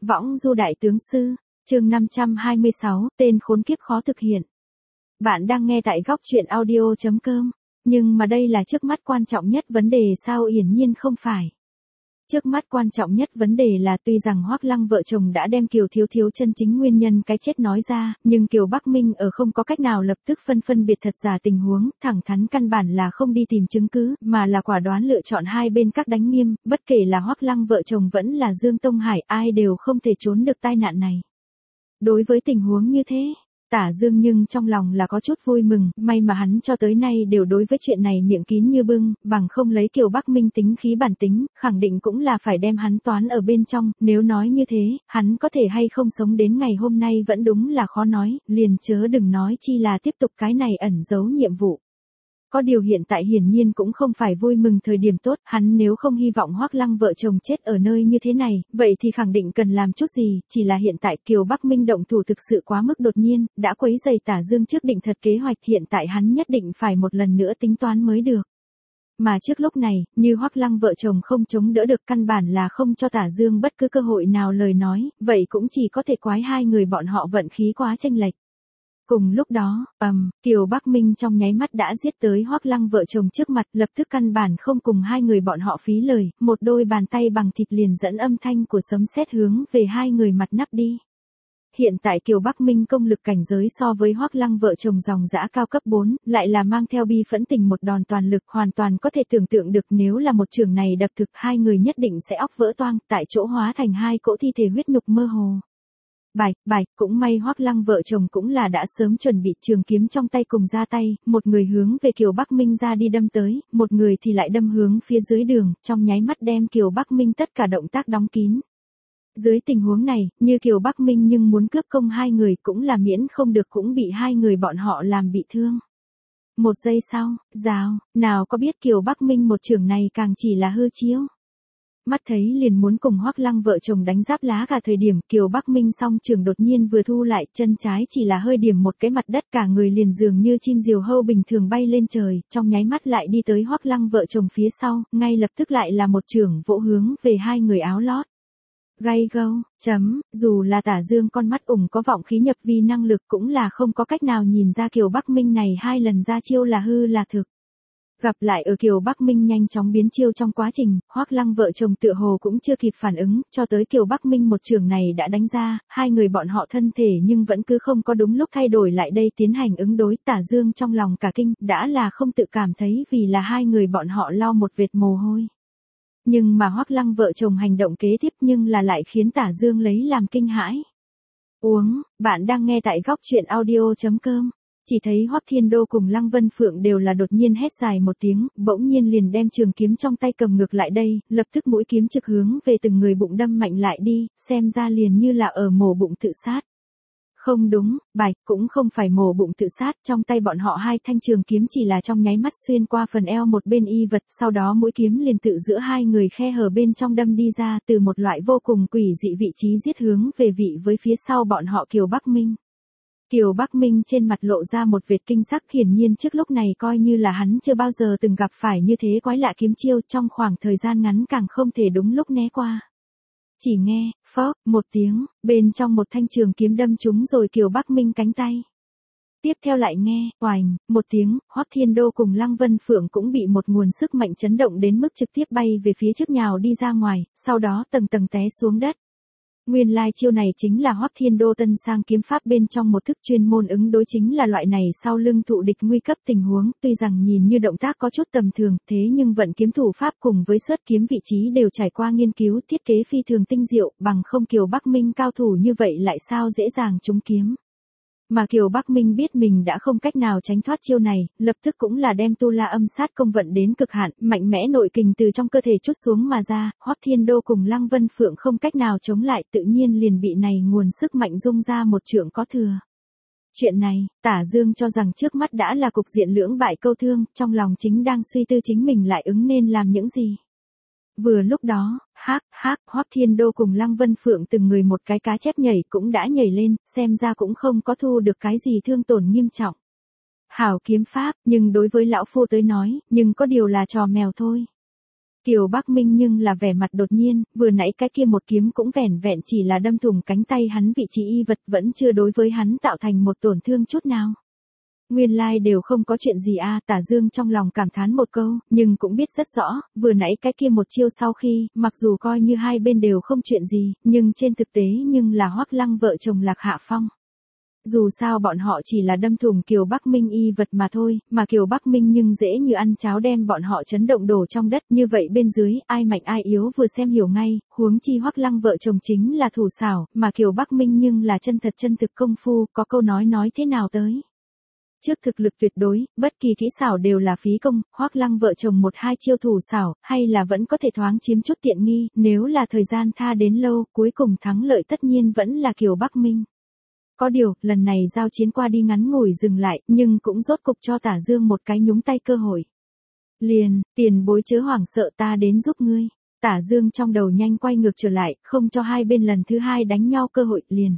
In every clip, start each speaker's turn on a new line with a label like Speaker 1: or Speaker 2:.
Speaker 1: Võng du đại tướng sư, chương 526, tên khốn kiếp khó thực hiện. Bạn đang nghe tại góc truyện audio.com, nhưng mà đây là trước mắt quan trọng nhất vấn đề sao? Hiển nhiên không phải. Trước mắt quan trọng nhất vấn đề là tuy rằng Hoắc Lăng vợ chồng đã đem Kiều Thiếu Thiếu chân chính nguyên nhân cái chết nói ra, nhưng Kiều Bắc Minh ở không có cách nào lập tức phân biệt thật giả tình huống, thẳng thắn căn bản là không đi tìm chứng cứ, mà là quả đoán lựa chọn hai bên các đánh nghiêm, bất kể là Hoắc Lăng vợ chồng vẫn là Dương Tông Hải, ai đều không thể trốn được tai nạn này. Đối với tình huống như thế, Tả Dương nhưng trong lòng là có chút vui mừng, may mà hắn cho tới nay đều đối với chuyện này miệng kín như bưng, bằng không lấy Kiều Bắc Minh tính khí bản tính, khẳng định cũng là phải đem hắn toán ở bên trong, nếu nói như thế, hắn có thể hay không sống đến ngày hôm nay vẫn đúng là khó nói, liền chớ đừng nói chi là tiếp tục cái này ẩn giấu nhiệm vụ. Có điều hiện tại hiển nhiên cũng không phải vui mừng thời điểm tốt, hắn nếu không hy vọng Hoắc Lăng vợ chồng chết ở nơi như thế này, vậy thì khẳng định cần làm chút gì, chỉ là hiện tại Kiều Bắc Minh động thủ thực sự quá mức đột nhiên, đã quấy rầy Tả Dương trước định thật kế hoạch, hiện tại hắn nhất định phải một lần nữa tính toán mới được. Mà trước lúc này, như Hoắc Lăng vợ chồng không chống đỡ được, căn bản là không cho Tả Dương bất cứ cơ hội nào lời nói, vậy cũng chỉ có thể quái hai người bọn họ vận khí quá chênh lệch. Cùng lúc đó, Kiều Bắc Minh trong nháy mắt đã giết tới Hoắc Lăng vợ chồng trước mặt, lập tức căn bản không cùng hai người bọn họ phí lời, một đôi bàn tay bằng thịt liền dẫn âm thanh của sấm sét hướng về hai người mặt nắp đi. Hiện tại Kiều Bắc Minh công lực cảnh giới so với Hoắc Lăng vợ chồng dòng dã cao cấp 4, lại là mang theo bi phẫn tình một đòn toàn lực, hoàn toàn có thể tưởng tượng được nếu là một trường này đập thực, hai người nhất định sẽ óc vỡ toang, tại chỗ hóa thành hai cỗ thi thể huyết nhục mơ hồ. Bạch, cũng may Hoắc Lăng vợ chồng cũng là đã sớm chuẩn bị trường kiếm trong tay cùng ra tay, một người hướng về Kiều Bắc Minh ra đi đâm tới, một người thì lại đâm hướng phía dưới đường, trong nháy mắt đem Kiều Bắc Minh tất cả động tác đóng kín. Dưới tình huống này, như Kiều Bắc Minh nhưng muốn cướp công hai người cũng là miễn không được, cũng bị hai người bọn họ làm bị thương. Một giây sau, rào, nào có biết Kiều Bắc Minh một trường này càng chỉ là hư chiêu. Mắt thấy liền muốn cùng Hoắc Lăng vợ chồng đánh giáp lá cả thời điểm, Kiều Bắc Minh song trường đột nhiên vừa thu lại, chân trái chỉ là hơi điểm một cái mặt đất, cả người liền dường như chim diều hâu bình thường bay lên trời, trong nháy mắt lại đi tới Hoắc Lăng vợ chồng phía sau, ngay lập tức lại là một chưởng vỗ hướng về hai người áo lót. Gay gâu, dù là Tả Dương con mắt ủng có vọng khí nhập vi năng lực cũng là không có cách nào nhìn ra Kiều Bắc Minh này hai lần ra chiêu là hư là thực. Gặp lại ở Kiều Bắc Minh nhanh chóng biến chiêu trong quá trình, Hoắc Lăng vợ chồng tựa hồ cũng chưa kịp phản ứng, cho tới Kiều Bắc Minh một trường này đã đánh ra, hai người bọn họ thân thể nhưng vẫn cứ không có đúng lúc thay đổi lại đây tiến hành ứng đối. Tả Dương trong lòng cả kinh, đã là không tự cảm thấy vì là hai người bọn họ lau một vệt mồ hôi. Nhưng mà Hoắc Lăng vợ chồng hành động kế tiếp nhưng là lại khiến Tả Dương lấy làm kinh hãi. Bạn đang nghe tại góc truyện audio.com. Chỉ thấy Hoắc Thiên Đô cùng Lăng Vân Phượng đều là đột nhiên hét dài một tiếng, bỗng nhiên liền đem trường kiếm trong tay cầm ngược lại đây, lập tức mũi kiếm trực hướng về từng người bụng đâm mạnh lại đi, xem ra liền như là ở mổ bụng tự sát. Không đúng, cũng không phải mổ bụng tự sát, trong tay bọn họ hai thanh trường kiếm chỉ là trong nháy mắt xuyên qua phần eo một bên y vật, sau đó mũi kiếm liền tự giữa hai người khe hở bên trong đâm đi ra, từ một loại vô cùng quỷ dị vị trí giết hướng về vị với phía sau bọn họ Kiều Bắc Minh. Kiều Bắc Minh trên mặt lộ ra một vệt kinh sắc, hiển nhiên trước lúc này coi như là hắn chưa bao giờ từng gặp phải như thế quái lạ kiếm chiêu, trong khoảng thời gian ngắn càng không thể đúng lúc né qua. Chỉ nghe, phốc, một tiếng, bên trong một thanh trường kiếm đâm trúng rồi Kiều Bắc Minh cánh tay. Tiếp theo lại nghe, oành, một tiếng, Hoắc Thiên Đô cùng Lăng Vân Phượng cũng bị một nguồn sức mạnh chấn động đến mức trực tiếp bay về phía trước nhào đi ra ngoài, sau đó tầng tầng té xuống đất. Nguyên lai chiêu này chính là Hoắc Thiên Đô tân sang kiếm pháp bên trong một thức chuyên môn ứng đối chính là loại này sau lưng thụ địch nguy cấp tình huống, tuy rằng nhìn như động tác có chút tầm thường, thế nhưng vận kiếm thủ pháp cùng với xuất kiếm vị trí đều trải qua nghiên cứu thiết kế phi thường tinh diệu, bằng không Kiều Bắc Minh cao thủ như vậy lại sao dễ dàng trúng kiếm. Mà Kiều Bắc Minh biết mình đã không cách nào tránh thoát chiêu này, lập tức cũng là đem tu la âm sát công vận đến cực hạn, mạnh mẽ nội kình từ trong cơ thể trút xuống mà ra, Hoắc Thiên Đô cùng Lăng Vân Phượng không cách nào chống lại, tự nhiên liền bị này nguồn sức mạnh dung ra một trượng có thừa. Chuyện này, Tả Dương cho rằng trước mắt đã là cục diện lưỡng bại câu thương, trong lòng chính đang suy tư chính mình lại ứng nên làm những gì. Vừa lúc đó, Hoắc Thiên Đô cùng Lăng Vân Phượng từng người một cái cá chép nhảy cũng đã nhảy lên, xem ra cũng không có thu được cái gì thương tổn nghiêm trọng. Hảo kiếm pháp, nhưng đối với lão phu tới nói, nhưng có điều là trò mèo thôi. Kiều Bắc Minh nhưng là vẻ mặt đột nhiên, vừa nãy cái kia một kiếm cũng vẻn vẹn chỉ là đâm thủng cánh tay hắn vị trí y vật vẫn chưa đối với hắn tạo thành một tổn thương chút nào. Nguyên lai đều không có chuyện gì à, Tả Dương trong lòng cảm thán một câu, nhưng cũng biết rất rõ, vừa nãy cái kia một chiêu sau khi, mặc dù coi như hai bên đều không chuyện gì, nhưng trên thực tế nhưng là Hoắc Lăng vợ chồng lạc hạ phong. Dù sao bọn họ chỉ là đâm thủng Kiều Bắc Minh y vật mà thôi, mà Kiều Bắc Minh nhưng dễ như ăn cháo đem bọn họ chấn động đổ trong đất, như vậy bên dưới, ai mạnh ai yếu vừa xem hiểu ngay, huống chi Hoắc Lăng vợ chồng chính là thủ xảo, mà Kiều Bắc Minh nhưng là chân thực công phu, có câu nói thế nào tới. Trước thực lực tuyệt đối, bất kỳ kỹ xảo đều là phí công, Hoắc Lăng vợ chồng một hai chiêu thủ xảo, hay là vẫn có thể thoáng chiếm chút tiện nghi, nếu là thời gian tha đến lâu, cuối cùng thắng lợi tất nhiên vẫn là Kiều Bắc Minh. Có điều, lần này giao chiến qua đi ngắn ngủi dừng lại, nhưng cũng rốt cục cho Tả Dương một cái nhúng tay cơ hội. Liền, tiền bối chớ hoảng sợ ta đến giúp ngươi. Tả Dương trong đầu nhanh quay ngược trở lại, không cho hai bên lần thứ hai đánh nhau cơ hội, liền.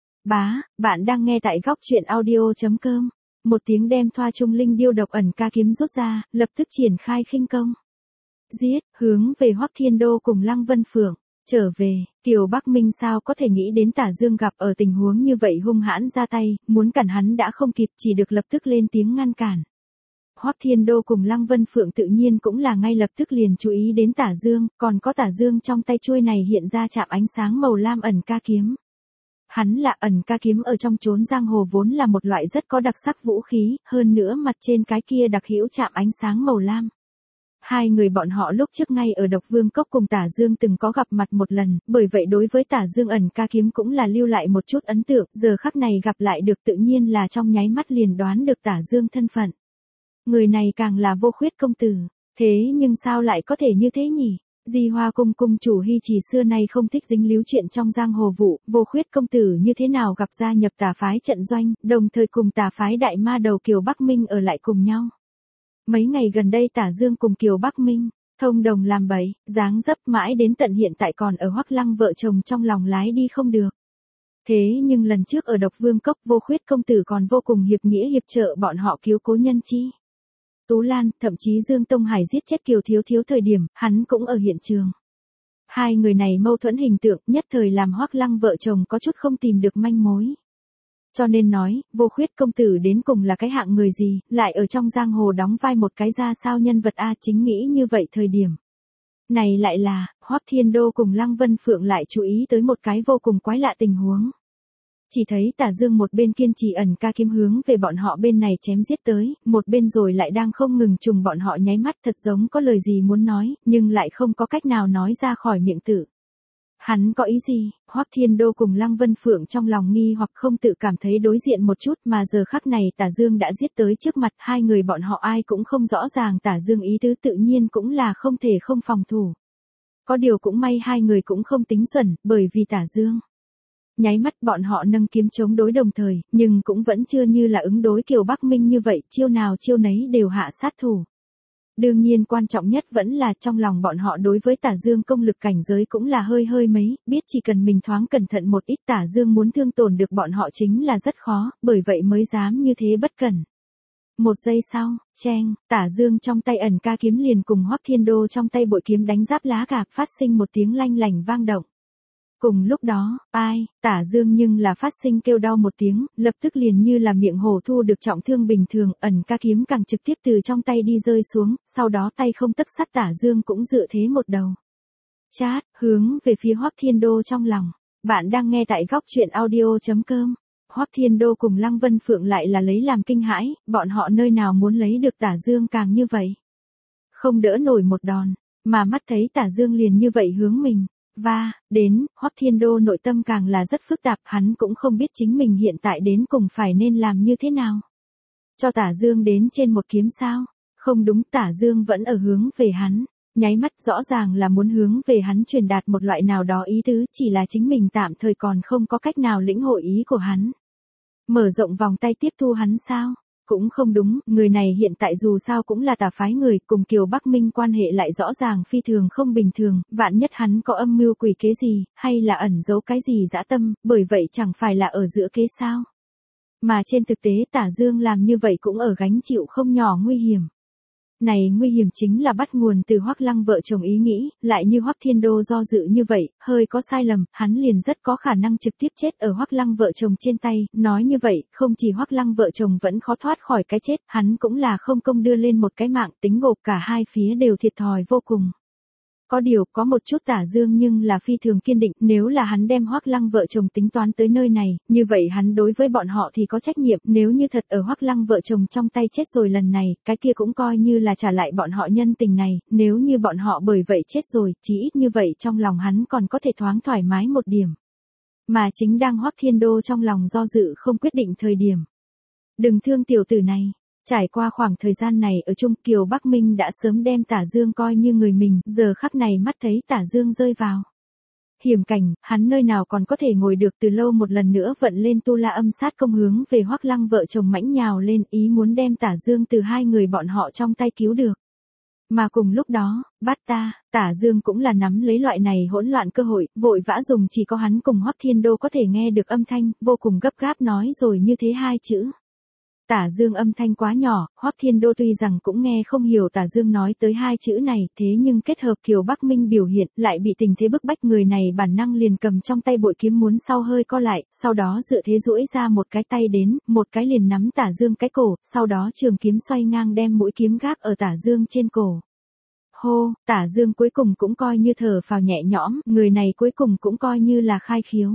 Speaker 1: Bạn đang nghe tại góc truyện audio.com. Một tiếng đem Thoa Trung Linh điêu độc ẩn ca kiếm rút ra, lập tức triển khai khinh công. Giết, hướng về Hoắc Thiên Đô cùng Lăng Vân Phượng. Trở về, Kiều Bắc Minh sao có thể nghĩ đến Tả Dương gặp ở tình huống như vậy hung hãn ra tay, muốn cản hắn đã không kịp chỉ được lập tức lên tiếng ngăn cản. Hoắc Thiên Đô cùng Lăng Vân Phượng tự nhiên cũng là ngay lập tức liền chú ý đến Tả Dương, còn có Tả Dương trong tay chuôi này hiện ra chạm ánh sáng màu lam ẩn ca kiếm. Hắn là ẩn ca kiếm ở trong chốn giang hồ vốn là một loại rất có đặc sắc vũ khí, hơn nữa mặt trên cái kia đặc hữu chạm ánh sáng màu lam. Hai người bọn họ lúc trước ngay ở Độc Vương Cốc cùng Tả Dương từng có gặp mặt một lần, bởi vậy đối với Tả Dương ẩn ca kiếm cũng là lưu lại một chút ấn tượng, giờ khắc này gặp lại được tự nhiên là trong nháy mắt liền đoán được Tả Dương thân phận. Người này càng là Vô Khuyết công tử, thế nhưng sao lại có thể như thế nhỉ? Di Hoa cung cung chủ Hy Trì xưa nay không thích dính líu chuyện trong giang hồ vụ, Vô Khuyết công tử như thế nào gặp gia nhập Tả phái trận doanh, đồng thời cùng Tả phái đại ma đầu Kiều Bắc Minh ở lại cùng nhau. Mấy ngày gần đây Tả Dương cùng Kiều Bắc Minh, thông đồng làm bậy, dáng dấp mãi đến tận hiện tại còn ở Hoắc Lăng vợ chồng trong lòng lái đi không được. Thế nhưng lần trước ở Độc Vương Cốc Vô Khuyết công tử còn vô cùng hiệp nghĩa hiệp trợ bọn họ cứu cố nhân chi. Tú Lan, thậm chí Dương Tông Hải giết chết Kiều Thiếu Thiếu thời điểm, hắn cũng ở hiện trường. Hai người này mâu thuẫn hình tượng nhất thời làm Hoắc Lăng vợ chồng có chút không tìm được manh mối. Cho nên nói, Vô Khuyết công tử đến cùng là cái hạng người gì, lại ở trong giang hồ đóng vai một cái ra sao nhân vật a chính nghĩ như vậy thời điểm. Này lại là, Hoắc Thiên Đô cùng Lăng Vân Phượng lại chú ý tới một cái vô cùng quái lạ tình huống. Chỉ thấy Tả Dương một bên kiên trì ẩn ca kiếm hướng về bọn họ bên này chém giết tới, một bên rồi lại đang không ngừng trùng bọn họ nháy mắt thật giống có lời gì muốn nói, nhưng lại không có cách nào nói ra khỏi miệng tự. Hắn có ý gì? Hoắc Thiên Đô cùng Lăng Vân Phượng trong lòng nghi hoặc không tự cảm thấy đối diện một chút mà giờ khắc này Tả Dương đã giết tới trước mặt hai người bọn họ ai cũng không rõ ràng Tả Dương ý tứ tự nhiên cũng là không thể không phòng thủ. Có điều cũng may hai người cũng không tính xuẩn bởi vì Tả Dương. Nháy mắt bọn họ nâng kiếm chống đối đồng thời, nhưng cũng vẫn chưa như là ứng đối Kiều Bắc Minh như vậy, chiêu nào chiêu nấy đều hạ sát thủ. Đương nhiên quan trọng nhất vẫn là trong lòng bọn họ đối với Tả Dương công lực cảnh giới cũng là hơi mấy, biết chỉ cần mình thoáng cẩn thận một ít Tả Dương muốn thương tổn được bọn họ chính là rất khó, bởi vậy mới dám như thế bất cẩn. Một giây sau, cheng, Tả Dương trong tay ẩn ca kiếm liền cùng Hoắc Thiên Đô trong tay bội kiếm đánh giáp lá cả, phát sinh một tiếng lanh lảnh vang động. Cùng lúc đó, Tả Dương nhưng là phát sinh kêu đau một tiếng, lập tức liền như là miệng hổ thu được trọng thương bình thường, ẩn ca kiếm càng trực tiếp từ trong tay đi rơi xuống, sau đó tay không tấc sắt Tả Dương cũng dựa thế một đầu. Chát, hướng về phía Hoắc Thiên Đô trong lòng. Bạn đang nghe tại góc truyện audio.com. Hoắc Thiên Đô cùng Lăng Vân Phượng lại là lấy làm kinh hãi, bọn họ nơi nào muốn lấy được Tả Dương càng như vậy. Không đỡ nổi một đòn, mà mắt thấy Tả Dương liền như vậy hướng mình. Đến, Hoắc Thiên Đô nội tâm càng là rất phức tạp, hắn cũng không biết chính mình hiện tại đến cùng phải nên làm như thế nào. Cho Tả Dương đến trên một kiếm sao? Không đúng, Tả Dương vẫn ở hướng về hắn, nháy mắt rõ ràng là muốn hướng về hắn truyền đạt một loại nào đó ý tứ, chỉ là chính mình tạm thời còn không có cách nào lĩnh hội ý của hắn. Mở rộng vòng tay tiếp thu hắn sao? Cũng không đúng, người này hiện tại dù sao cũng là Tả phái người, cùng Kiều Bắc Minh quan hệ lại rõ ràng phi thường không bình thường, vạn nhất hắn có âm mưu quỷ kế gì, hay là ẩn giấu cái gì dã tâm, bởi vậy chẳng phải là ở giữa kế sao. Mà trên thực tế Tả Dương làm như vậy cũng ở gánh chịu không nhỏ nguy hiểm. Này nguy hiểm chính là bắt nguồn từ Hoắc Lăng vợ chồng ý nghĩ, lại như Hoắc Thiên Đô do dự như vậy, hơi có sai lầm, hắn liền rất có khả năng trực tiếp chết ở Hoắc Lăng vợ chồng trên tay, nói như vậy, không chỉ Hoắc Lăng vợ chồng vẫn khó thoát khỏi cái chết, hắn cũng là không công đưa lên một cái mạng, tính gộp cả hai phía đều thiệt thòi vô cùng. Có điều, có một chút Tả Dương nhưng là phi thường kiên định, nếu là hắn đem Hoắc Lăng vợ chồng tính toán tới nơi này, như vậy hắn đối với bọn họ thì có trách nhiệm, nếu như thật ở Hoắc Lăng vợ chồng trong tay chết rồi lần này, cái kia cũng coi như là trả lại bọn họ nhân tình này, nếu như bọn họ bởi vậy chết rồi, chỉ ít như vậy trong lòng hắn còn có thể thoáng thoải mái một điểm. Mà chính đang Hoắc Thiên Đô trong lòng do dự không quyết định thời điểm. Đừng thương tiểu tử này. Trải qua khoảng thời gian này ở chung, Kiều Bắc Minh đã sớm đem Tả Dương coi như người mình, giờ khắc này mắt thấy Tả Dương rơi vào hiểm cảnh, hắn nơi nào còn có thể ngồi được, từ lâu một lần nữa vận lên tu la âm sát công hướng về Hoắc Lăng vợ chồng mãnh nhào lên, ý muốn đem Tả Dương từ hai người bọn họ trong tay cứu được. Mà cùng lúc đó, Tả Dương cũng là nắm lấy loại này hỗn loạn cơ hội, vội vã dùng chỉ có hắn cùng Hoắc Thiên Đô có thể nghe được âm thanh, vô cùng gấp gáp nói rồi như thế hai chữ. Tả Dương âm thanh quá nhỏ, Hoắc Thiên Đô tuy rằng cũng nghe không hiểu Tả Dương nói tới hai chữ này, thế nhưng kết hợp Kiều Bắc Minh biểu hiện, lại bị tình thế bức bách, người này bản năng liền cầm trong tay bội kiếm muốn sau hơi co lại, sau đó dựa thế duỗi ra một cái tay đến, một cái liền nắm Tả Dương cái cổ, sau đó trường kiếm xoay ngang đem mũi kiếm gác ở Tả Dương trên cổ. Hô, Tả Dương cuối cùng cũng coi như thở phào nhẹ nhõm, người này cuối cùng cũng coi như là khai khiếu.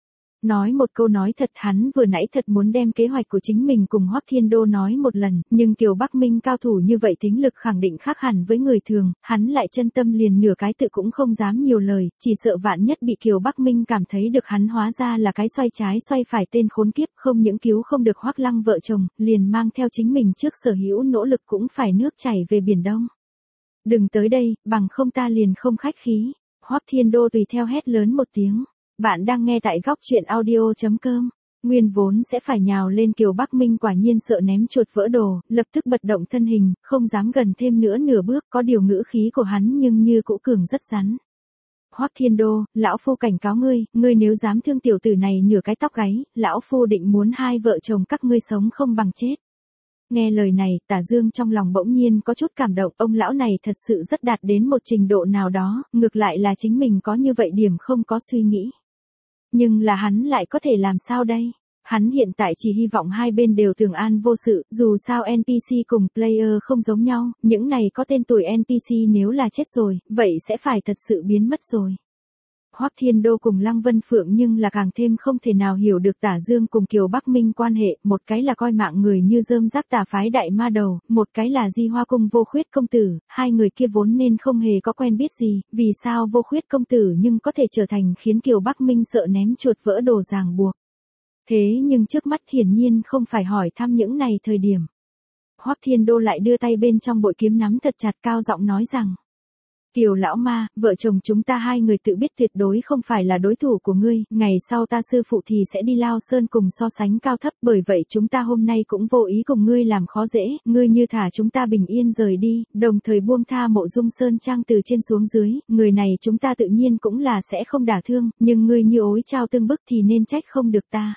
Speaker 1: Nói một câu nói thật, hắn vừa nãy thật muốn đem kế hoạch của chính mình cùng Hoắc Thiên Đô nói một lần, nhưng Kiều Bắc Minh cao thủ như vậy tính lực khẳng định khác hẳn với người thường, hắn lại chân tâm liền nửa cái tự cũng không dám nhiều lời, chỉ sợ vạn nhất bị Kiều Bắc Minh cảm thấy được hắn hóa ra là cái xoay trái xoay phải tên khốn kiếp, không những cứu không được Hoắc Lăng vợ chồng, liền mang theo chính mình trước sở hữu nỗ lực cũng phải nước chảy về biển Đông. Đừng tới đây, bằng không ta liền không khách khí. Hoắc Thiên Đô tùy theo hét lớn một tiếng. Bạn đang nghe tại góc truyện audio.com. Nguyên vốn sẽ phải nhào lên Kiều Bắc Minh quả nhiên sợ ném chuột vỡ đồ, lập tức bật động thân hình, không dám gần thêm nữa nửa bước, có điều ngữ khí của hắn nhưng như cũ cường rất rắn. Hoắc Thiên Đô, lão phu cảnh cáo ngươi, ngươi nếu dám thương tiểu tử này nửa cái tóc gáy, lão phu định muốn hai vợ chồng các ngươi sống không bằng chết. Nghe lời này, Tả Dương trong lòng bỗng nhiên có chút cảm động, ông lão này thật sự rất đạt đến một trình độ nào đó, ngược lại là chính mình có như vậy điểm không có suy nghĩ. Nhưng là hắn lại có thể làm sao đây? Hắn hiện tại chỉ hy vọng hai bên đều thường an vô sự, dù sao NPC cùng player không giống nhau, những này có tên tuổi NPC nếu là chết rồi, vậy sẽ phải thật sự biến mất rồi. Hoắc Thiên Đô cùng Lăng Vân Phượng nhưng là càng thêm không thể nào hiểu được Tả Dương cùng Kiều Bắc Minh quan hệ, một cái là coi mạng người như rơm rác tà phái đại ma đầu, một cái là Di Hoa cung Vô Khuyết công tử, hai người kia vốn nên không hề có quen biết gì, vì sao Vô Khuyết công tử nhưng có thể trở thành khiến Kiều Bắc Minh sợ ném chuột vỡ đồ ràng buộc. Thế nhưng trước mắt hiển nhiên không phải hỏi thăm những này thời điểm. Hoắc Thiên Đô lại đưa tay bên trong bội kiếm nắm thật chặt, cao giọng nói rằng: Kiều lão ma, vợ chồng chúng ta hai người tự biết tuyệt đối không phải là đối thủ của ngươi, ngày sau ta sư phụ thì sẽ đi Lao Sơn cùng so sánh cao thấp, bởi vậy chúng ta hôm nay cũng vô ý cùng ngươi làm khó dễ, ngươi như thả chúng ta bình yên rời đi, đồng thời buông tha Mộ Dung Sơn Trang từ trên xuống dưới, người này chúng ta tự nhiên cũng là sẽ không đả thương, nhưng ngươi như ối trao tương bức thì nên trách không được ta.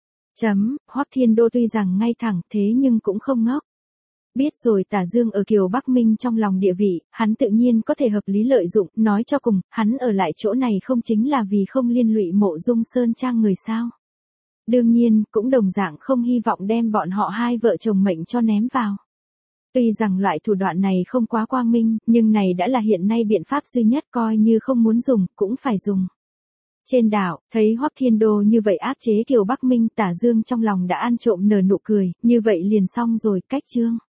Speaker 1: Hoắc Thiên Đô tuy rằng ngay thẳng thế nhưng cũng không ngốc. Biết rồi Tả Dương ở Kiều Bắc Minh trong lòng địa vị, hắn tự nhiên có thể hợp lý lợi dụng, nói cho cùng, hắn ở lại chỗ này không chính là vì không liên lụy Mộ Dung Sơn Trang người sao. Đương nhiên, cũng đồng dạng không hy vọng đem bọn họ hai vợ chồng mệnh cho ném vào. Tuy rằng loại thủ đoạn này không quá quang minh, nhưng này đã là hiện nay biện pháp duy nhất, coi như không muốn dùng, cũng phải dùng. Trên đảo, thấy Hoắc Thiên Đô như vậy áp chế Kiều Bắc Minh, Tả Dương trong lòng đã ăn trộm nở nụ cười, như vậy liền xong rồi, cách chương.